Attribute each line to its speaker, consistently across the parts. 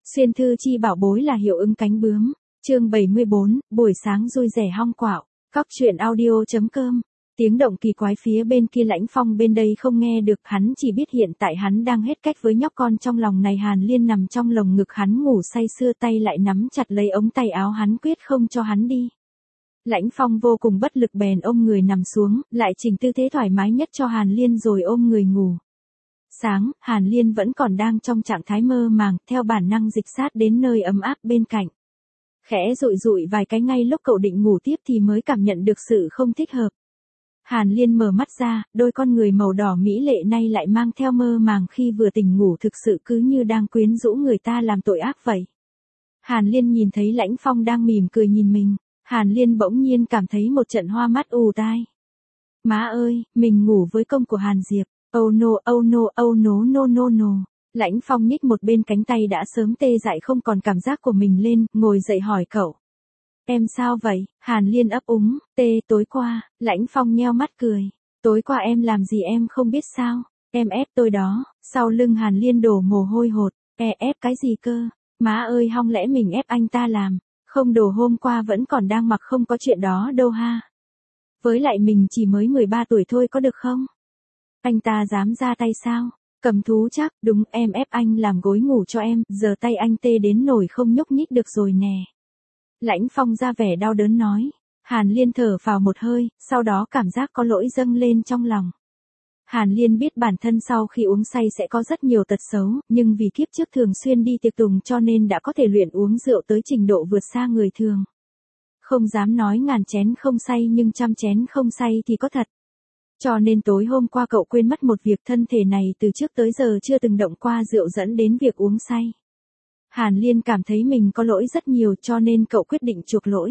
Speaker 1: Xuyên thư chi bảo bối là hiệu ứng cánh bướm. Chương 74, buổi sáng vui vẻ hong quạo. Cóc truyện audio.com. Tiếng động kỳ quái phía bên kia Lãnh Phong bên đây không nghe được, hắn chỉ biết hiện tại hắn đang hết cách với nhóc con trong lòng này. Hàn Liên nằm trong lồng ngực hắn ngủ say sưa, tay lại nắm chặt lấy ống tay áo hắn quyết không cho hắn đi. Lãnh Phong vô cùng bất lực bèn ôm người nằm xuống, lại chỉnh tư thế thoải mái nhất cho Hàn Liên rồi ôm người ngủ. Sáng, Hàn Liên vẫn còn đang trong trạng thái mơ màng, theo bản năng dịch sát đến nơi ấm áp bên cạnh. Khẽ dụi dụi vài cái ngay lúc cậu định ngủ tiếp thì mới cảm nhận được sự không thích hợp. Hàn Liên mở mắt ra, đôi con người màu đỏ mỹ lệ nay lại mang theo mơ màng khi vừa tỉnh ngủ, thực sự cứ như đang quyến rũ người ta làm tội ác vậy. Hàn Liên nhìn thấy Lãnh Phong đang mỉm cười nhìn mình, Hàn Liên bỗng nhiên cảm thấy một trận hoa mắt ù tai. Má ơi, mình ngủ với công của Hàn Diệp. Oh no, oh no, oh no no no no. Lãnh Phong nhích một bên cánh tay đã sớm tê dại không còn cảm giác của mình lên, ngồi dậy hỏi cậu. Em sao vậy? Hàn Liên ấp úng, tối qua. Lãnh Phong nheo mắt cười. Tối qua em làm gì em không biết sao? Em ép tôi đó. Sau lưng Hàn Liên đổ mồ hôi hột. Ép cái gì cơ? Má ơi, hong lẽ mình ép anh ta làm? Không, đồ hôm qua vẫn còn đang mặc, không có chuyện đó đâu ha. Với lại mình chỉ mới 13 tuổi thôi, có được không? Anh ta dám ra tay sao? Cầm thú chắc, đúng, em ép anh làm gối ngủ cho em, giờ tay anh tê đến nổi không nhúc nhích được rồi nè. Lãnh Phong ra vẻ đau đớn nói. Hàn Liên thở phào một hơi, sau đó cảm giác có lỗi dâng lên trong lòng. Hàn Liên biết bản thân sau khi uống say sẽ có rất nhiều tật xấu, nhưng vì kiếp trước thường xuyên đi tiệc tùng cho nên đã có thể luyện uống rượu tới trình độ vượt xa người thường. Không dám nói ngàn chén không say nhưng trăm chén không say thì có thật. Cho nên tối hôm qua cậu quên mất một việc, thân thể này từ trước tới giờ chưa từng động qua rượu dẫn đến việc uống say. Hàn Liên cảm thấy mình có lỗi rất nhiều cho nên cậu quyết định chuộc lỗi.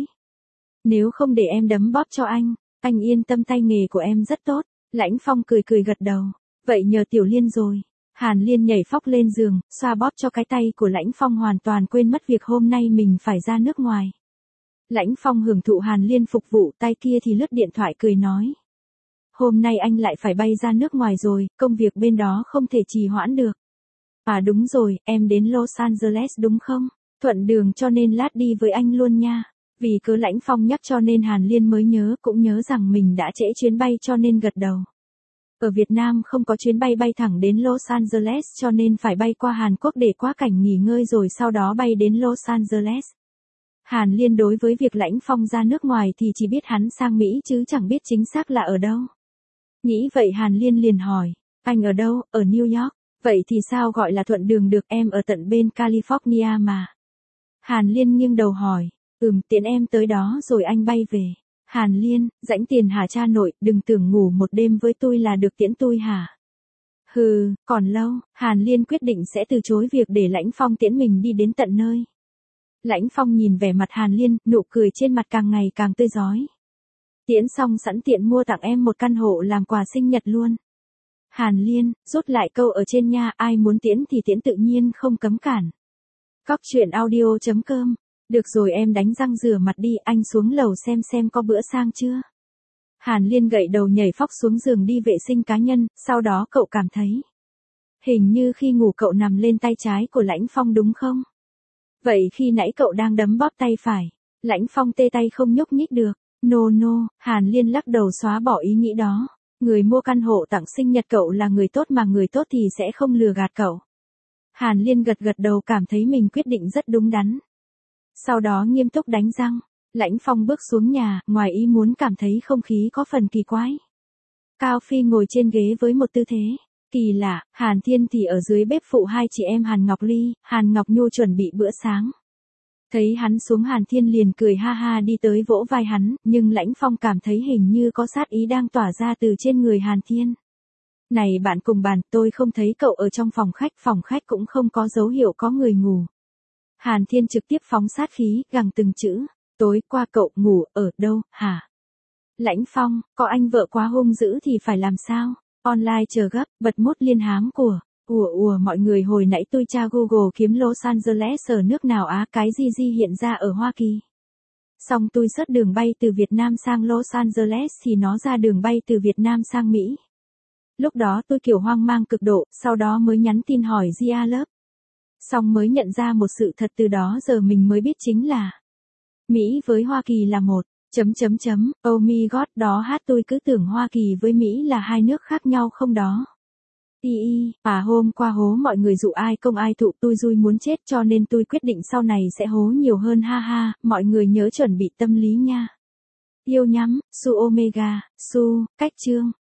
Speaker 1: Nếu không để em đấm bóp cho anh yên tâm, tay nghề của em rất tốt. Lãnh Phong cười cười gật đầu. Vậy nhờ Tiểu Liên rồi. Hàn Liên nhảy phóc lên giường, xoa bóp cho cái tay của Lãnh Phong, hoàn toàn quên mất việc hôm nay mình phải ra nước ngoài. Lãnh Phong hưởng thụ Hàn Liên phục vụ, tay kia thì lướt điện thoại cười nói. Hôm nay anh lại phải bay ra nước ngoài rồi, công việc bên đó không thể trì hoãn được. À đúng rồi, em đến Los Angeles đúng không? Thuận đường cho nên lát đi với anh luôn nha. Vì cớ Lãnh Phong nhắc cho nên Hàn Liên mới nhớ, cũng nhớ rằng mình đã trễ chuyến bay cho nên gật đầu. Ở Việt Nam không có chuyến bay bay thẳng đến Los Angeles cho nên phải bay qua Hàn Quốc để quá cảnh nghỉ ngơi rồi sau đó bay đến Los Angeles. Hàn Liên đối với việc Lãnh Phong ra nước ngoài thì chỉ biết hắn sang Mỹ chứ chẳng biết chính xác là ở đâu. Nghĩ vậy Hàn Liên liền hỏi, anh ở đâu? Ở New York. Vậy thì sao gọi là thuận đường được, em ở tận bên California mà. Hàn Liên nghiêng đầu hỏi, tiễn em tới đó rồi anh bay về. Hàn Liên, rãnh tiền hả cha nội, đừng tưởng ngủ một đêm với tôi là được tiễn tôi hả? Hừ, còn lâu. Hàn Liên quyết định sẽ từ chối việc để Lãnh Phong tiễn mình đi đến tận nơi. Lãnh Phong nhìn vẻ mặt Hàn Liên, nụ cười trên mặt càng ngày càng tươi rói. Tiễn xong sẵn tiện mua tặng em một căn hộ làm quà sinh nhật luôn. Hàn Liên, rút lại câu ở trên nha, ai muốn tiễn thì tiễn tự nhiên không cấm cản. Cóc truyện audio.com. Được rồi, em đánh răng rửa mặt đi, anh xuống lầu xem có bữa sang chưa. Hàn Liên gậy đầu nhảy phóc xuống giường đi vệ sinh cá nhân, sau đó cậu cảm thấy. Hình như khi ngủ cậu nằm lên tay trái của Lãnh Phong đúng không? Vậy khi nãy cậu đang đấm bóp tay phải. Lãnh Phong tê tay không nhúc nhích được. No, Hàn Liên lắc đầu xóa bỏ ý nghĩ đó. Người mua căn hộ tặng sinh nhật cậu là người tốt mà người tốt thì sẽ không lừa gạt cậu. Hàn Liên gật đầu cảm thấy mình quyết định rất đúng đắn. Sau đó nghiêm túc đánh răng. Lãnh Phong bước xuống nhà, ngoài ý muốn cảm thấy không khí có phần kỳ quái. Cao Phi ngồi trên ghế với một tư thế kỳ lạ, Hàn Thiên thì ở dưới bếp phụ hai chị em Hàn Ngọc Ly, Hàn Ngọc Nhu chuẩn bị bữa sáng. Thấy hắn xuống Hàn Thiên liền cười ha ha đi tới vỗ vai hắn, nhưng Lãnh Phong cảm thấy hình như có sát ý đang tỏa ra từ trên người Hàn Thiên. Này bạn cùng bàn, tôi không thấy cậu ở trong phòng khách cũng không có dấu hiệu có người ngủ. Hàn Thiên trực tiếp phóng sát khí, gằn từng chữ, tối qua cậu ngủ ở đâu, hả? Lãnh Phong, có anh vợ quá hung dữ thì phải làm sao? Online chờ gấp, bật mốt liên hám của. Mọi người, hồi nãy tôi tra Google kiếm Los Angeles ở nước nào á, cái gì hiện ra ở Hoa Kỳ. Xong tôi search đường bay từ Việt Nam sang Los Angeles thì nó ra đường bay từ Việt Nam sang Mỹ. Lúc đó tôi kiểu hoang mang cực độ, sau đó mới nhắn tin hỏi Gia Lớp. Xong mới nhận ra một sự thật từ đó giờ mình mới biết chính là Mỹ với Hoa Kỳ là một. Oh my god, đó hát tôi cứ tưởng Hoa Kỳ với Mỹ là hai nước khác nhau không đó. Hôm qua hố mọi người dụ ai công ai thụ tôi vui muốn chết cho nên tôi quyết định sau này sẽ hố nhiều hơn ha ha, mọi người nhớ chuẩn bị tâm lý nha. Yêu nhắm, Su Omega, Su, cách chương.